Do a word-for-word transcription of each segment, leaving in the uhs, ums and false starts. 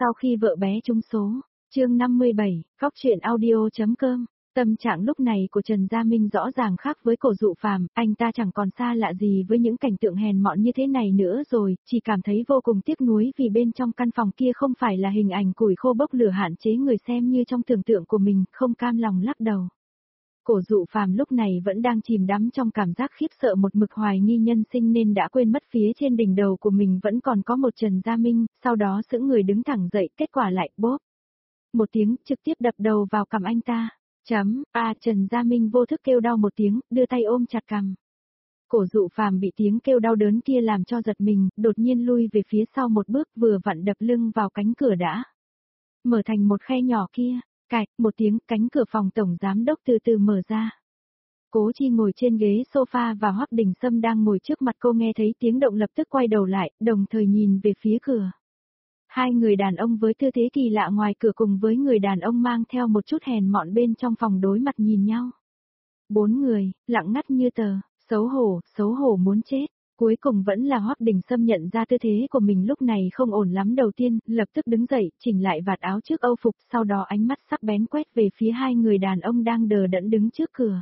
Sau khi vợ bé trúng số, chương năm mươi bảy, góc truyện audio.com. Tâm trạng lúc này của Trần Gia Minh rõ ràng khác với Cổ Dụ Phàm, anh ta chẳng còn xa lạ gì với những cảnh tượng hèn mọn như thế này nữa rồi, chỉ cảm thấy vô cùng tiếc nuối vì bên trong căn phòng kia không phải là hình ảnh củi khô bốc lửa hạn chế người xem như trong tưởng tượng của mình, không cam lòng lắc đầu. Cổ Dụ Phàm lúc này vẫn đang chìm đắm trong cảm giác khiếp sợ một mực hoài nghi nhân sinh nên đã quên mất phía trên đỉnh đầu của mình vẫn còn có một Trần Gia Minh, sau đó sững người đứng thẳng dậy, kết quả lại bốp. Một tiếng trực tiếp đập đầu vào cằm anh ta. Chấm, a à, Trần Gia Minh vô thức kêu đau một tiếng, đưa tay ôm chặt cằm. Cổ Dụ Phàm bị tiếng kêu đau đớn kia làm cho giật mình, đột nhiên lui về phía sau một bước vừa vặn đập lưng vào cánh cửa đã. Mở thành một khe nhỏ kia, cạch, một tiếng cánh cửa phòng tổng giám đốc từ từ mở ra. Cố Chi ngồi trên ghế sofa và Hoắc Đình Sâm đang ngồi trước mặt cô nghe thấy tiếng động lập tức quay đầu lại, đồng thời nhìn về phía cửa. Hai người đàn ông với tư thế kỳ lạ ngoài cửa cùng với người đàn ông mang theo một chút hèn mọn bên trong phòng đối mặt nhìn nhau. Bốn người, lặng ngắt như tờ, xấu hổ, xấu hổ muốn chết. Cuối cùng vẫn là Hoắc Đình Sâm nhận ra tư thế của mình lúc này không ổn lắm đầu tiên, lập tức đứng dậy, chỉnh lại vạt áo trước âu phục, sau đó ánh mắt sắc bén quét về phía hai người đàn ông đang đờ đẫn đứng trước cửa.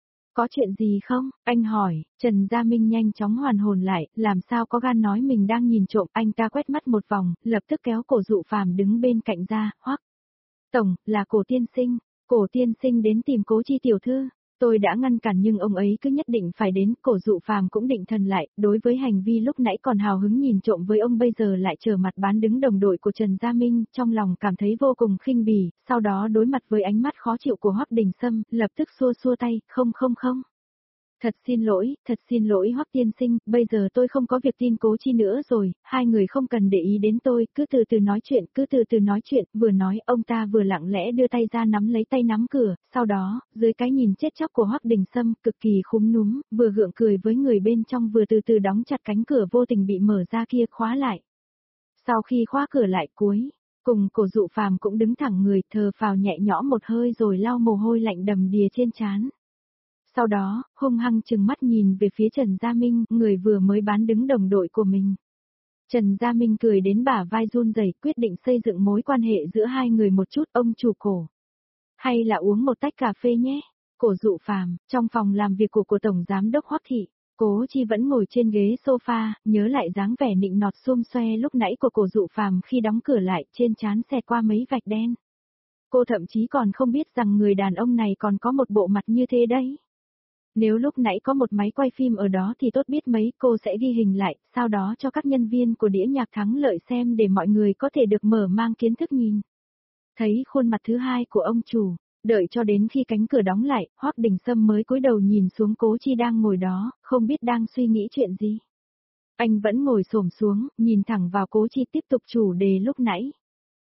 Có chuyện gì không? Anh hỏi. Trần Gia Minh nhanh chóng hoàn hồn lại, làm sao có gan nói mình đang nhìn trộm. Anh ta quét mắt một vòng, lập tức kéo Cổ Dụ Phàm đứng bên cạnh ra. Hoắc tổng, là Cổ tiên sinh. Cổ tiên sinh đến tìm Cố Chi tiểu thư. Tôi đã ngăn cản nhưng ông ấy cứ nhất định phải đến. Cổ Dụ Phàm cũng định thần lại, đối với hành vi lúc nãy còn hào hứng nhìn trộm với ông bây giờ lại trở mặt bán đứng đồng đội của Trần Gia Minh, trong lòng cảm thấy vô cùng khinh bỉ, sau đó đối mặt với ánh mắt khó chịu của Hoắc Đình Sâm, lập tức xua xua tay, không không không. Thật xin lỗi, thật xin lỗi Hoắc tiên sinh, bây giờ tôi không có việc tin Cố Chi nữa rồi, hai người không cần để ý đến tôi, cứ từ từ nói chuyện, cứ từ từ nói chuyện, vừa nói ông ta vừa lặng lẽ đưa tay ra nắm lấy tay nắm cửa, sau đó, dưới cái nhìn chết chóc của Hoắc Đình Sâm, cực kỳ khúm núm, vừa gượng cười với người bên trong vừa từ từ đóng chặt cánh cửa vô tình bị mở ra kia khóa lại. Sau khi khóa cửa lại cuối, cùng Cổ Dụ Phàm cũng đứng thẳng người, thờ phào nhẹ nhõm một hơi rồi lau mồ hôi lạnh đầm đìa trên trán. Sau đó, hung hăng trừng mắt nhìn về phía Trần Gia Minh, người vừa mới bán đứng đồng đội của mình. Trần Gia Minh cười đến bả vai run rẩy, quyết định xây dựng mối quan hệ giữa hai người một chút. Ông chủ Cổ, hay là uống một tách cà phê nhé. Cổ Dụ Phàm, trong phòng làm việc của của tổng giám đốc Hoắc thị, Cố Chi vẫn ngồi trên ghế sofa, nhớ lại dáng vẻ nịnh nọt xum xoe lúc nãy của Cổ Dụ Phàm khi đóng cửa lại, trên trán xẹt qua mấy vạch đen. Cô thậm chí còn không biết rằng người đàn ông này còn có một bộ mặt như thế đấy. Nếu lúc nãy có một máy quay phim ở đó thì tốt biết mấy, cô sẽ ghi hình lại, sau đó cho các nhân viên của đĩa nhạc Thắng Lợi xem để mọi người có thể được mở mang kiến thức nhìn. Thấy khuôn mặt thứ hai của ông chủ, đợi cho đến khi cánh cửa đóng lại, Hoắc Đình Sâm mới cúi đầu nhìn xuống Cố Chi đang ngồi đó, không biết đang suy nghĩ chuyện gì. Anh vẫn ngồi xổm xuống, nhìn thẳng vào Cố Chi tiếp tục chủ đề lúc nãy.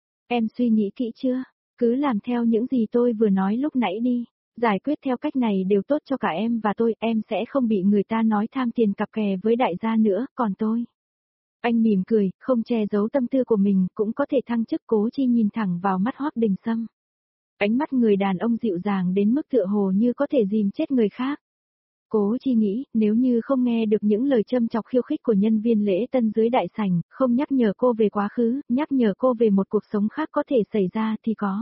Em suy nghĩ kỹ chưa? Cứ làm theo những gì tôi vừa nói lúc nãy đi. Giải quyết theo cách này đều tốt cho cả em và tôi, em sẽ không bị người ta nói tham tiền cặp kè với đại gia nữa, còn tôi. Anh mỉm cười, không che giấu tâm tư của mình, cũng có thể thăng chức. Cố Chi nhìn thẳng vào mắt Hoắc Đình Sâm. Ánh mắt người đàn ông dịu dàng đến mức tựa hồ như có thể dìm chết người khác. Cố Chi nghĩ, nếu như không nghe được những lời châm chọc khiêu khích của nhân viên lễ tân dưới đại sảnh, không nhắc nhở cô về quá khứ, nhắc nhở cô về một cuộc sống khác có thể xảy ra thì có.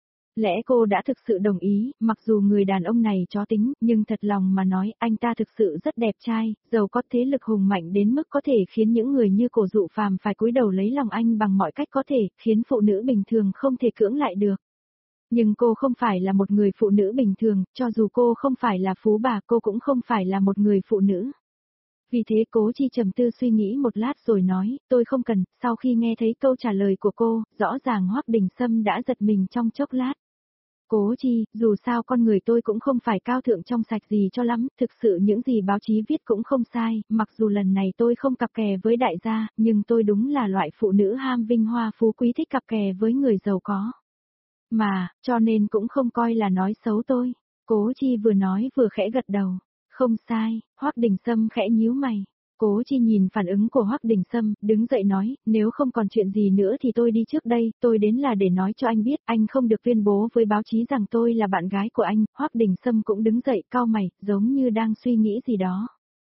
Lẽ cô đã thực sự đồng ý, mặc dù người đàn ông này chó tính, nhưng thật lòng mà nói, anh ta thực sự rất đẹp trai, giàu có thế lực hùng mạnh đến mức có thể khiến những người như Cổ Dụ Phàm phải cúi đầu lấy lòng anh bằng mọi cách có thể, khiến phụ nữ bình thường không thể cưỡng lại được. Nhưng cô không phải là một người phụ nữ bình thường, cho dù cô không phải là phú bà, cô cũng không phải là một người phụ nữ. Vì thế Cố Chi trầm tư suy nghĩ một lát rồi nói, tôi không cần. Sau khi nghe thấy câu trả lời của cô, rõ ràng Hoắc Đình Sâm đã giật mình trong chốc lát. Cố Chi, dù sao con người tôi cũng không phải cao thượng trong sạch gì cho lắm, thực sự những gì báo chí viết cũng không sai, mặc dù lần này tôi không cặp kè với đại gia, nhưng tôi đúng là loại phụ nữ ham vinh hoa phú quý thích cặp kè với người giàu có. Mà, cho nên cũng không coi là nói xấu tôi. Cố Chi vừa nói vừa khẽ gật đầu. Không sai. Hoắc Đình Sâm khẽ nhíu mày. Cố Chi nhìn phản ứng của Hoắc Đình Sâm, đứng dậy nói, nếu không còn chuyện gì nữa thì tôi đi trước đây, tôi đến là để nói cho anh biết, anh không được tuyên bố với báo chí rằng tôi là bạn gái của anh. Hoắc Đình Sâm cũng đứng dậy, cau mày, giống như đang suy nghĩ gì đó.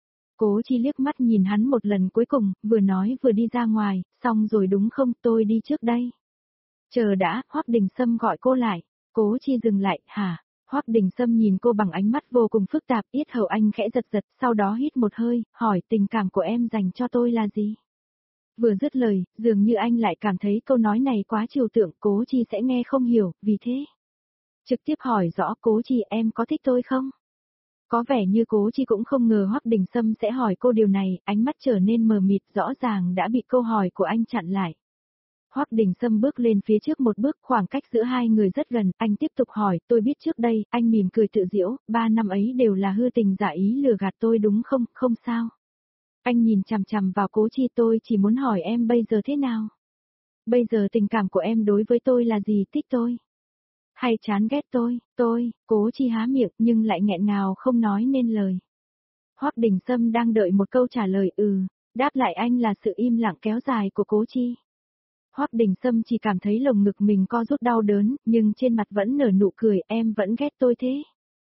Cố Chi liếc mắt nhìn hắn một lần cuối cùng, vừa nói vừa đi ra ngoài, xong rồi đúng không, tôi đi trước đây. Chờ đã, Hoắc Đình Sâm gọi cô lại. Cố Chi dừng lại, hả? Hoắc Đình Sâm nhìn cô bằng ánh mắt vô cùng phức tạp, yết hầu anh khẽ giật giật, sau đó hít một hơi, hỏi tình cảm của em dành cho tôi là gì? Vừa dứt lời, dường như anh lại cảm thấy câu nói này quá trừu tượng, Cố Chi sẽ nghe không hiểu, vì thế. Trực tiếp hỏi rõ Cố Chi em có thích tôi không? Có vẻ như Cố Chi cũng không ngờ Hoắc Đình Sâm sẽ hỏi cô điều này, ánh mắt trở nên mờ mịt rõ ràng đã bị câu hỏi của anh chặn lại. Hoắc Đình Sâm bước lên phía trước một bước, khoảng cách giữa hai người rất gần, anh tiếp tục hỏi, tôi biết trước đây, anh mỉm cười tự giễu, ba năm ấy đều là hư tình giả ý lừa gạt tôi đúng không, không sao. Anh nhìn chằm chằm vào Cố Chi, tôi chỉ muốn hỏi em bây giờ thế nào? Bây giờ tình cảm của em đối với tôi là gì, thích tôi? Hay chán ghét tôi, tôi, Cố Chi há miệng nhưng lại nghẹn ngào không nói nên lời. Hoắc Đình Sâm đang đợi một câu trả lời ừ, đáp lại anh là sự im lặng kéo dài của Cố Chi. Hoắc Đình Sâm chỉ cảm thấy lồng ngực mình co rút đau đớn, nhưng trên mặt vẫn nở nụ cười, em vẫn ghét tôi thế.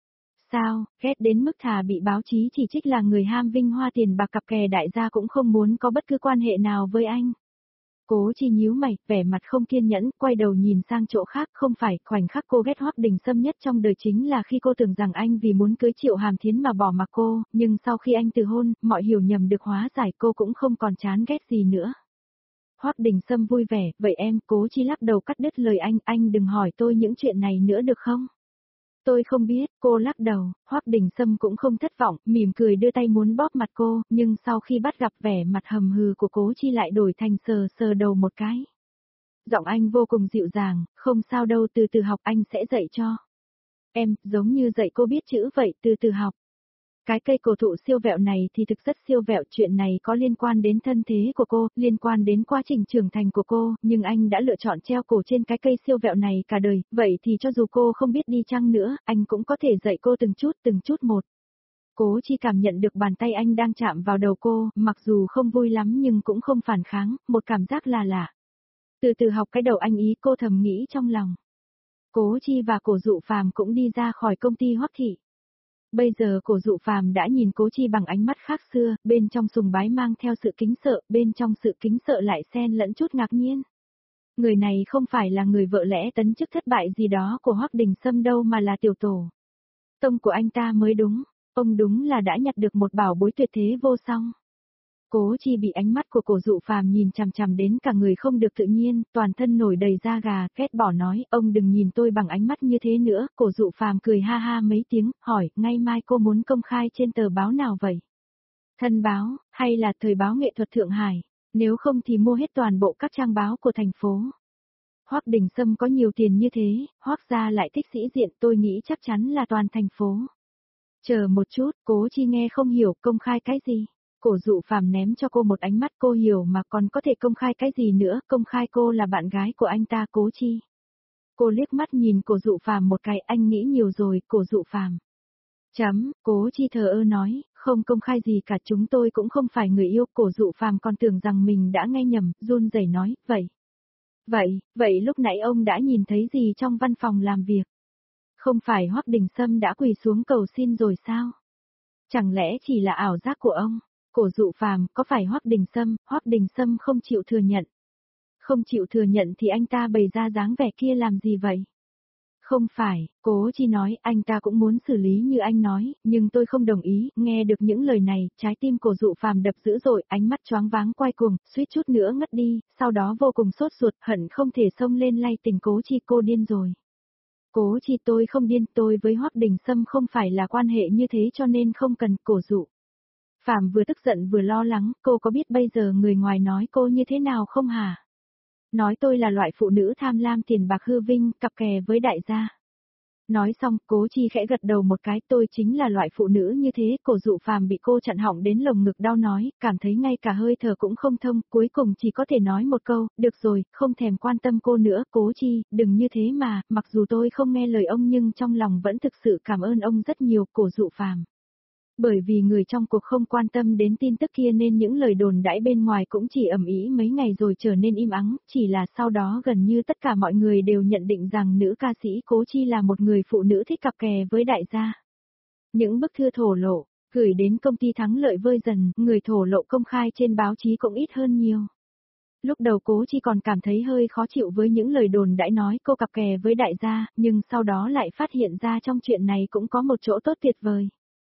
Sao, ghét đến mức thà bị báo chí chỉ trích là người ham vinh hoa tiền bạc cặp kè đại gia cũng không muốn có bất cứ quan hệ nào với anh. Cố Chi nhíu mày, vẻ mặt không kiên nhẫn, quay đầu nhìn sang chỗ khác, không phải, khoảnh khắc cô ghét Hoắc Đình Sâm nhất trong đời chính là khi cô tưởng rằng anh vì muốn cưới Triệu Hàm Thiến mà bỏ mặc cô, nhưng sau khi anh từ hôn, mọi hiểu nhầm được hóa giải, cô cũng không còn chán ghét gì nữa. Hoắc Đình Sâm vui vẻ, vậy em, Cố Chi lắc đầu cắt đứt lời anh, anh đừng hỏi tôi những chuyện này nữa được không? Tôi không biết, cô lắc đầu, Hoắc Đình Sâm cũng không thất vọng, mỉm cười đưa tay muốn bóp mặt cô, nhưng sau khi bắt gặp vẻ mặt hầm hừ của Cố Chi lại đổi thành sờ sờ đầu một cái. Giọng anh vô cùng dịu dàng, không sao đâu, từ từ học anh sẽ dạy cho. Em, giống như dạy cô biết chữ vậy, từ từ học. Cái cây cổ thụ siêu vẹo này thì thực rất siêu vẹo, chuyện này có liên quan đến thân thế của cô, liên quan đến quá trình trưởng thành của cô, nhưng anh đã lựa chọn treo cổ trên cái cây siêu vẹo này cả đời, vậy thì cho dù cô không biết đi chăng nữa, anh cũng có thể dạy cô từng chút từng chút một. Cố Chi cảm nhận được bàn tay anh đang chạm vào đầu cô, mặc dù không vui lắm nhưng cũng không phản kháng, một cảm giác là lạ. Từ từ học cái đầu anh ý, cô thầm nghĩ trong lòng. Cố Chi và Cổ Dụ Phàm cũng đi ra khỏi công ty Hoắc thị. Bây giờ Cổ Dụ Phàm đã nhìn Cố Chi bằng ánh mắt khác xưa, bên trong sùng bái mang theo sự kính sợ, bên trong sự kính sợ lại xen lẫn chút ngạc nhiên. Người này không phải là người vợ lẽ tấn chức thất bại gì đó của Hoắc Đình Sâm đâu mà là tiểu tổ tông của anh ta mới đúng, ông đúng là đã nhặt được một bảo bối tuyệt thế vô song. Cố Chi bị ánh mắt của Cổ Dụ Phàm nhìn chằm chằm đến cả người không được tự nhiên, toàn thân nổi đầy da gà, ghét bỏ nói, ông đừng nhìn tôi bằng ánh mắt như thế nữa. Cổ Dụ Phàm cười ha ha mấy tiếng, hỏi, ngày mai cô muốn công khai trên tờ báo nào vậy? Thân báo, hay là thời báo nghệ thuật Thượng Hải? Nếu không thì mua hết toàn bộ các trang báo của thành phố. Hoắc Đình Sâm có nhiều tiền như thế, Hoắc gia lại thích sĩ diện, tôi nghĩ chắc chắn là toàn thành phố. Chờ một chút, Cố Chi nghe không hiểu, công khai cái gì? Cổ Dụ Phàm ném cho cô một ánh mắt, cô hiểu mà còn có thể công khai cái gì nữa, công khai cô là bạn gái của anh ta Cố Chi. Cô liếc mắt nhìn Cổ Dụ Phàm một cái, anh nghĩ nhiều rồi, Cổ Dụ Phàm. Chấm, Cố Chi thờ ơ nói, không công khai gì cả, chúng tôi cũng không phải người yêu. Cổ Dụ Phàm còn tưởng rằng mình đã nghe nhầm, run rẩy nói, vậy. Vậy, vậy lúc nãy ông đã nhìn thấy gì trong văn phòng làm việc? Không phải Hoắc Đình Sâm đã quỳ xuống cầu xin rồi sao? Chẳng lẽ chỉ là ảo giác của ông? Cổ Dụ Phàm, có phải Hoắc Đình Sâm, Hoắc Đình Sâm không chịu thừa nhận. Không chịu thừa nhận thì anh ta bày ra dáng vẻ kia làm gì vậy? Không phải, Cố Chi nói, anh ta cũng muốn xử lý như anh nói, nhưng tôi không đồng ý. Nghe được những lời này, trái tim Cổ Dụ Phàm đập dữ dội, ánh mắt choáng váng quay cuồng, suýt chút nữa ngất đi, sau đó vô cùng sốt ruột, hận không thể xông lên lay tình Cố Chi, cô điên rồi. Cố Chi, tôi không điên, tôi với Hoắc Đình Sâm không phải là quan hệ như thế cho nên không cần. Cổ Dụ Phàm vừa tức giận vừa lo lắng, cô có biết bây giờ người ngoài nói cô như thế nào không hả? Nói tôi là loại phụ nữ tham lam tiền bạc hư vinh, cặp kè với đại gia. Nói xong, Cố Chi khẽ gật đầu một cái, tôi chính là loại phụ nữ như thế. Cổ Dụ Phàm bị cô chặn họng đến lồng ngực đau nói, cảm thấy ngay cả hơi thở cũng không thông, cuối cùng chỉ có thể nói một câu, được rồi, không thèm quan tâm cô nữa. Cố Chi, đừng như thế mà, mặc dù tôi không nghe lời ông nhưng trong lòng vẫn thực sự cảm ơn ông rất nhiều. Cổ Dụ Phàm. Bởi vì người trong cuộc không quan tâm đến tin tức kia nên những lời đồn đãi bên ngoài cũng chỉ ầm ĩ mấy ngày rồi trở nên im ắng, chỉ là sau đó gần như tất cả mọi người đều nhận định rằng nữ ca sĩ Cố Chi là một người phụ nữ thích cặp kè với đại gia. Những bức thư thổ lộ, gửi đến công ty Thắng Lợi Vơi Dần, người thổ lộ công khai trên báo chí cũng ít hơn nhiều. Lúc đầu Cố Chi còn cảm thấy hơi khó chịu với những lời đồn đãi nói cô cặp kè với đại gia, nhưng sau đó lại phát hiện ra trong chuyện này cũng có một chỗ tốt tuyệt vời.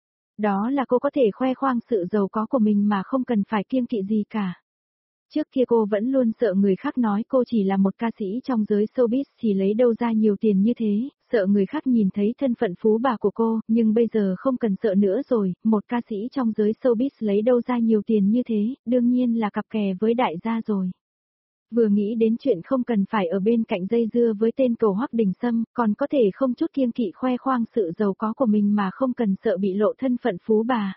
Đó là cô có thể khoe khoang sự giàu có của mình mà không cần phải kiêng kỵ gì cả. Trước kia cô vẫn luôn sợ người khác nói cô chỉ là một ca sĩ trong giới showbiz thì lấy đâu ra nhiều tiền như thế, sợ người khác nhìn thấy thân phận phú bà của cô, nhưng bây giờ không cần sợ nữa rồi, một ca sĩ trong giới showbiz lấy đâu ra nhiều tiền như thế, đương nhiên là cặp kè với đại gia rồi. Vừa nghĩ đến chuyện không cần phải ở bên cạnh dây dưa với tên cầu Hoắc Đình Sâm, còn có thể không chút kiêng kỵ khoe khoang sự giàu có của mình mà không cần sợ bị lộ thân phận phú bà.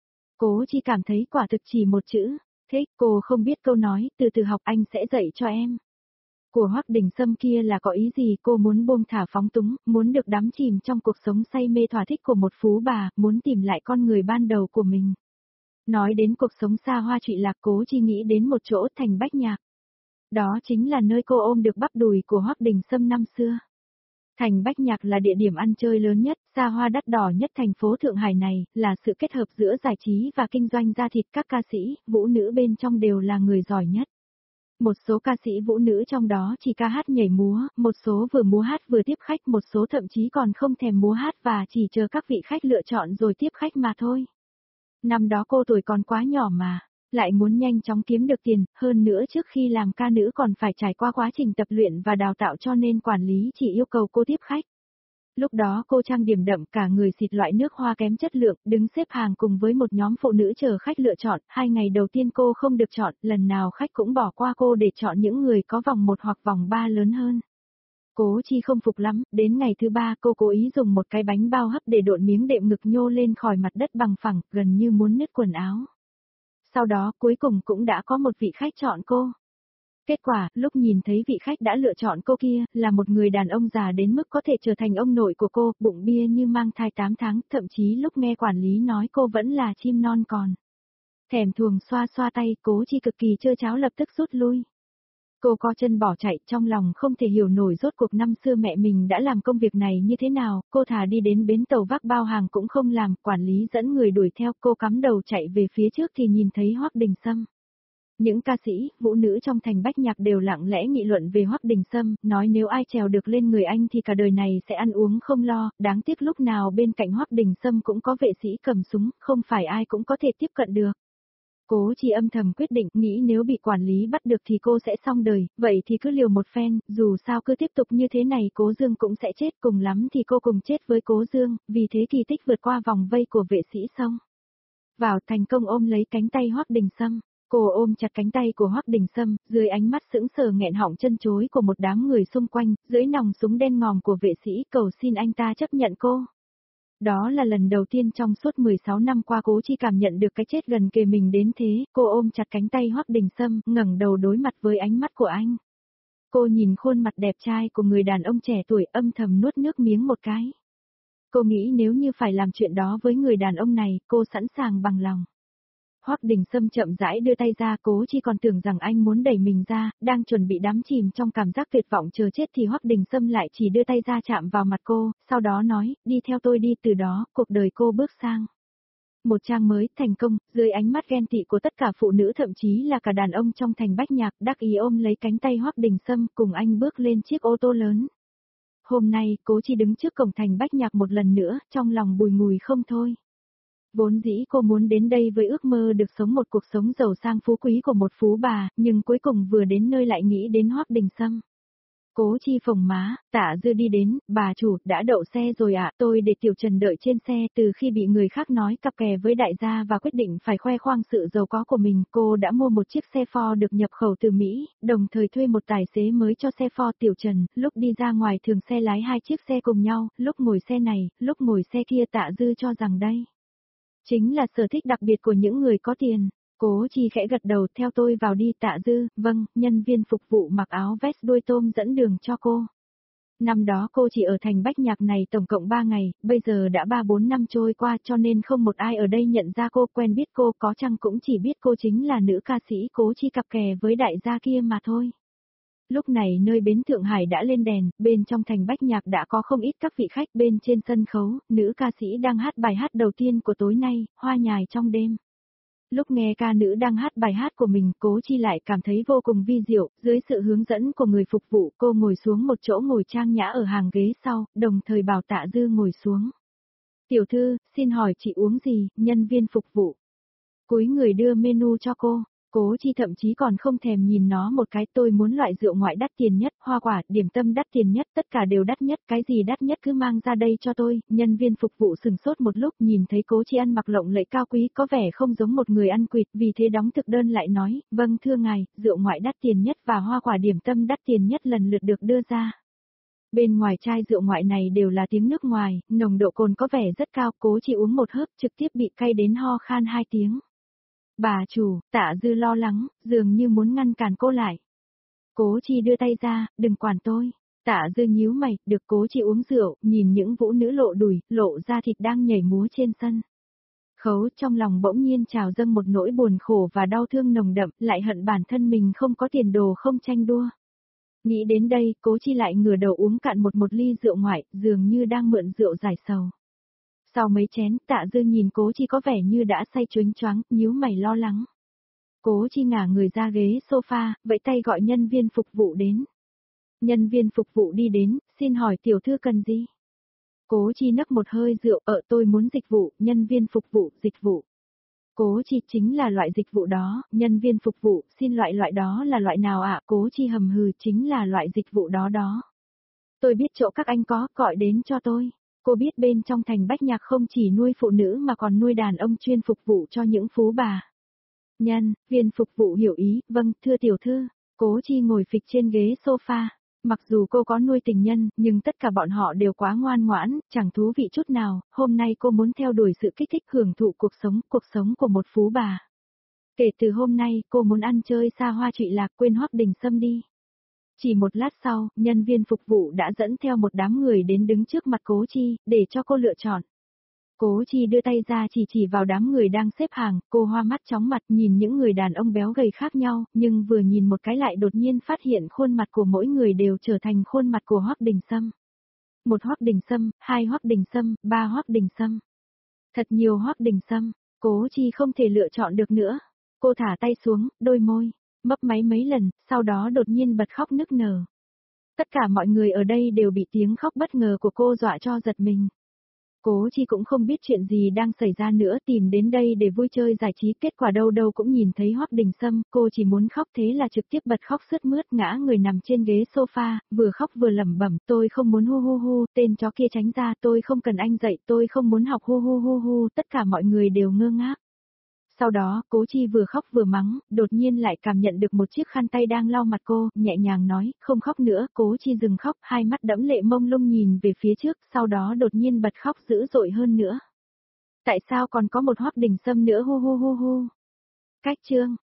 Cố Chi cảm thấy quả thực chỉ một chữ, thích. Cô không biết câu nói, từ từ học anh sẽ dạy cho em. Của Hoắc Đình Sâm kia là có ý gì? Cô muốn buông thả phóng túng, muốn được đắm chìm trong cuộc sống say mê thỏa thích của một phú bà, muốn tìm lại con người ban đầu của mình. Nói đến cuộc sống xa hoa trụy lạc, Cố Chi nghĩ đến một chỗ, Thành Bách Nhạc. Đó chính là nơi cô ôm được bắp đùi của Hoắc Đình Sâm năm xưa. Thành Bách Nhạc là địa điểm ăn chơi lớn nhất, xa hoa đắt đỏ nhất thành phố Thượng Hải này, là sự kết hợp giữa giải trí và kinh doanh da thịt. Các ca sĩ, vũ nữ bên trong đều là người giỏi nhất. Một số ca sĩ vũ nữ trong đó chỉ ca hát nhảy múa, một số vừa múa hát vừa tiếp khách, một số thậm chí còn không thèm múa hát và chỉ chờ các vị khách lựa chọn rồi tiếp khách mà thôi. Năm đó cô tuổi còn quá nhỏ mà, lại muốn nhanh chóng kiếm được tiền, hơn nữa trước khi làm ca nữ còn phải trải qua quá trình tập luyện và đào tạo, cho nên quản lý chỉ yêu cầu cô tiếp khách. Lúc đó cô trang điểm đậm, cả người xịt loại nước hoa kém chất lượng, đứng xếp hàng cùng với một nhóm phụ nữ chờ khách lựa chọn. Hai ngày đầu tiên cô không được chọn, lần nào khách cũng bỏ qua cô để chọn những người có vòng một hoặc vòng ba lớn hơn. Cố Chi không phục lắm, đến ngày thứ ba cô cố ý dùng một cái bánh bao hấp để độn miếng đệm ngực nhô lên khỏi mặt đất bằng phẳng, gần như muốn nứt quần áo. Sau đó cuối cùng cũng đã có một vị khách chọn cô. Kết quả, lúc nhìn thấy vị khách đã lựa chọn cô kia, là một người đàn ông già đến mức có thể trở thành ông nội của cô, bụng bia như mang thai tám tháng, thậm chí lúc nghe quản lý nói cô vẫn là chim non còn. Thèm thuồng xoa xoa tay, Cố Chi cực kỳ trơ tráo lập tức rút lui. Cô co chân bỏ chạy, trong lòng không thể hiểu nổi rốt cuộc năm xưa mẹ mình đã làm công việc này như thế nào, cô thà đi đến bến tàu vác bao hàng cũng không làm, quản lý dẫn người đuổi theo, cô cắm đầu chạy về phía trước thì nhìn thấy Hoắc Đình Sâm. Những ca sĩ, vũ nữ trong Thành Bách Nhạc đều lặng lẽ nghị luận về Hoắc Đình Sâm, nói nếu ai trèo được lên người anh thì cả đời này sẽ ăn uống không lo, đáng tiếc lúc nào bên cạnh Hoắc Đình Sâm cũng có vệ sĩ cầm súng, không phải ai cũng có thể tiếp cận được. Cố Chi âm thầm quyết định, nghĩ nếu bị quản lý bắt được thì cô sẽ xong đời, vậy thì cứ liều một phen, dù sao cứ tiếp tục như thế này Cố Dương cũng sẽ chết, cùng lắm thì cô cùng chết với Cố Dương, vì thế kỳ tích vượt qua vòng vây của vệ sĩ xong. Vào thành công ôm lấy cánh tay Hoắc Đình Sâm. Cô ôm chặt cánh tay của Hoắc Đình Sâm, dưới ánh mắt sững sờ nghẹn họng chân chối của một đám người xung quanh, dưới nòng súng đen ngòm của vệ sĩ cầu xin anh ta chấp nhận cô. Đó là lần đầu tiên trong suốt mười sáu năm qua Cố Chi cảm nhận được cái chết gần kề mình đến thế, cô ôm chặt cánh tay Hoắc Đình Sâm, ngẩng đầu đối mặt với ánh mắt của anh. Cô nhìn khuôn mặt đẹp trai của người đàn ông trẻ tuổi, âm thầm nuốt nước miếng một cái. Cô nghĩ nếu như phải làm chuyện đó với người đàn ông này, cô sẵn sàng bằng lòng. Hoắc Đình Sâm chậm rãi đưa tay ra, Cố Chi còn tưởng rằng anh muốn đẩy mình ra, đang chuẩn bị đắm chìm trong cảm giác tuyệt vọng chờ chết thì Hoắc Đình Sâm lại chỉ đưa tay ra chạm vào mặt cô, sau đó nói, đi theo tôi đi, từ đó, cuộc đời cô bước sang một trang mới, thành công, dưới ánh mắt ghen tị của tất cả phụ nữ thậm chí là cả đàn ông trong Thành Bách Nhạc, đắc ý ôm lấy cánh tay Hoắc Đình Sâm, cùng anh bước lên chiếc ô tô lớn. Hôm nay, Cố Chi đứng trước cổng Thành Bách Nhạc một lần nữa, trong lòng bùi ngùi không thôi. Vốn dĩ cô muốn đến đây với ước mơ được sống một cuộc sống giàu sang phú quý của một phú bà, nhưng cuối cùng vừa đến nơi lại nghĩ đến Hoắc Đình Sâm. Cố Chi phồng má, Tạ Dư đi đến, bà chủ, đã đậu xe rồi ạ, à? Tôi để Tiểu Trần đợi trên xe. Từ khi bị người khác nói cặp kè với đại gia và quyết định phải khoe khoang sự giàu có của mình, cô đã mua một chiếc xe Ford được nhập khẩu từ Mỹ, đồng thời thuê một tài xế mới cho xe Ford. Tiểu Trần, lúc đi ra ngoài thường xe lái hai chiếc xe cùng nhau, lúc ngồi xe này, lúc ngồi xe kia. Tạ Dư cho rằng đây chính là sở thích đặc biệt của những người có tiền. Cố Chi khẽ gật đầu, theo tôi vào đi. Tạ Dư, vâng, nhân viên phục vụ mặc áo vest đuôi tôm dẫn đường cho cô. Năm đó cô chỉ ở Thành Bách Nhạc này tổng cộng ba ngày, bây giờ đã ba bốn năm trôi qua cho nên không một ai ở đây nhận ra cô, quen biết cô, có chăng cũng chỉ biết cô chính là nữ ca sĩ Cố Chi cặp kè với đại gia kia mà thôi. Lúc này nơi bến Thượng Hải đã lên đèn, bên trong Thành Bách Nhạc đã có không ít các vị khách. Bên trên sân khấu, nữ ca sĩ đang hát bài hát đầu tiên của tối nay, Hoa Nhài trong đêm. Lúc nghe ca nữ đang hát bài hát của mình, Cố Chi lại cảm thấy vô cùng vi diệu, dưới sự hướng dẫn của người phục vụ, cô ngồi xuống một chỗ ngồi trang nhã ở hàng ghế sau, đồng thời bảo Tạ Dư ngồi xuống. Tiểu thư, xin hỏi chị uống gì, nhân viên phục vụ. Cúi người đưa menu cho cô. Cố Chi thậm chí còn không thèm nhìn nó một cái, tôi muốn loại rượu ngoại đắt tiền nhất, hoa quả, điểm tâm đắt tiền nhất, tất cả đều đắt nhất, cái gì đắt nhất cứ mang ra đây cho tôi. Nhân viên phục vụ sừng sốt một lúc, nhìn thấy Cố Chi ăn mặc lộng lẫy cao quý, có vẻ không giống một người ăn quỵt, vì thế đóng thực đơn lại nói, vâng thưa ngài, rượu ngoại đắt tiền nhất và hoa quả điểm tâm đắt tiền nhất lần lượt được đưa ra. Bên ngoài chai rượu ngoại này đều là tiếng nước ngoài, nồng độ cồn có vẻ rất cao, Cố Chi uống một hớp trực tiếp bị cay đến ho khan hai tiếng. Bà chủ, Tạ Dư lo lắng, dường như muốn ngăn cản cô lại. Cố Chi đưa tay ra, đừng quản tôi. Tạ Dư nhíu mày, được Cố Chi uống rượu, nhìn những vũ nữ lộ đùi, lộ ra thịt đang nhảy múa trên sân. Khấu trong lòng bỗng nhiên trào dâng một nỗi buồn khổ và đau thương nồng đậm, lại hận bản thân mình không có tiền đồ không tranh đua. Nghĩ đến đây, Cố Chi lại ngửa đầu uống cạn một một ly rượu ngoại, dường như đang mượn rượu giải sầu. Sau mấy chén, Tạ Dư nhìn Cố Chi có vẻ như đã say choáng choáng, nhíu mày lo lắng. Cố Chi ngả người ra ghế sofa, vẫy tay gọi nhân viên phục vụ đến. Nhân viên phục vụ đi đến, xin hỏi tiểu thư cần gì? Cố Chi nấc một hơi rượu, ở tôi muốn dịch vụ, nhân viên phục vụ, dịch vụ. Cố Chi chính là loại dịch vụ đó, nhân viên phục vụ, xin loại loại đó là loại nào ạ? À? Cố Chi hầm hừ, chính là loại dịch vụ đó đó. Tôi biết chỗ các anh có, gọi đến cho tôi. Cô biết bên trong thành Bách Nhạc không chỉ nuôi phụ nữ mà còn nuôi đàn ông chuyên phục vụ cho những phú bà. Nhân, viên phục vụ hiểu ý, vâng, thưa tiểu thư. Cố Chi ngồi phịch trên ghế sofa. Mặc dù cô có nuôi tình nhân, nhưng tất cả bọn họ đều quá ngoan ngoãn, chẳng thú vị chút nào. Hôm nay cô muốn theo đuổi sự kích thích hưởng thụ cuộc sống, cuộc sống của một phú bà. Kể từ hôm nay, cô muốn ăn chơi xa hoa trụy lạc, quên Hoắc Đình Sâm đi. Chỉ một lát sau, nhân viên phục vụ đã dẫn theo một đám người đến đứng trước mặt Cố Chi, để cho cô lựa chọn. Cố Chi đưa tay ra chỉ chỉ vào đám người đang xếp hàng, cô hoa mắt chóng mặt nhìn những người đàn ông béo gầy khác nhau, nhưng vừa nhìn một cái lại đột nhiên phát hiện khuôn mặt của mỗi người đều trở thành khuôn mặt của Hoắc Đình Sâm. Một Hoắc Đình Sâm, hai Hoắc Đình Sâm, ba Hoắc Đình Sâm. Thật nhiều Hoắc Đình Sâm, Cố Chi không thể lựa chọn được nữa. Cô thả tay xuống, đôi môi, mấp máy mấy lần, sau đó đột nhiên bật khóc nức nở. Tất cả mọi người ở đây đều bị tiếng khóc bất ngờ của cô dọa cho giật mình. Cố Chi cũng không biết chuyện gì đang xảy ra nữa, tìm đến đây để vui chơi giải trí, kết quả đâu đâu cũng nhìn thấy Hoắc Đình Sâm, cô chỉ muốn khóc thế là trực tiếp bật khóc sướt mướt ngã người nằm trên ghế sofa, vừa khóc vừa lẩm bẩm, tôi không muốn hu hu hu, tên chó kia tránh ra, tôi không cần anh dạy, tôi không muốn học hu hu hu hu, tất cả mọi người đều ngơ ngác. Sau đó, Cố Chi vừa khóc vừa mắng, đột nhiên lại cảm nhận được một chiếc khăn tay đang lau mặt cô, nhẹ nhàng nói, không khóc nữa, Cố Chi dừng khóc, hai mắt đẫm lệ mông lung nhìn về phía trước, sau đó đột nhiên bật khóc dữ dội hơn nữa. Tại sao còn có một Hoắc Đình Sâm nữa hu hu hu hu? Cách chương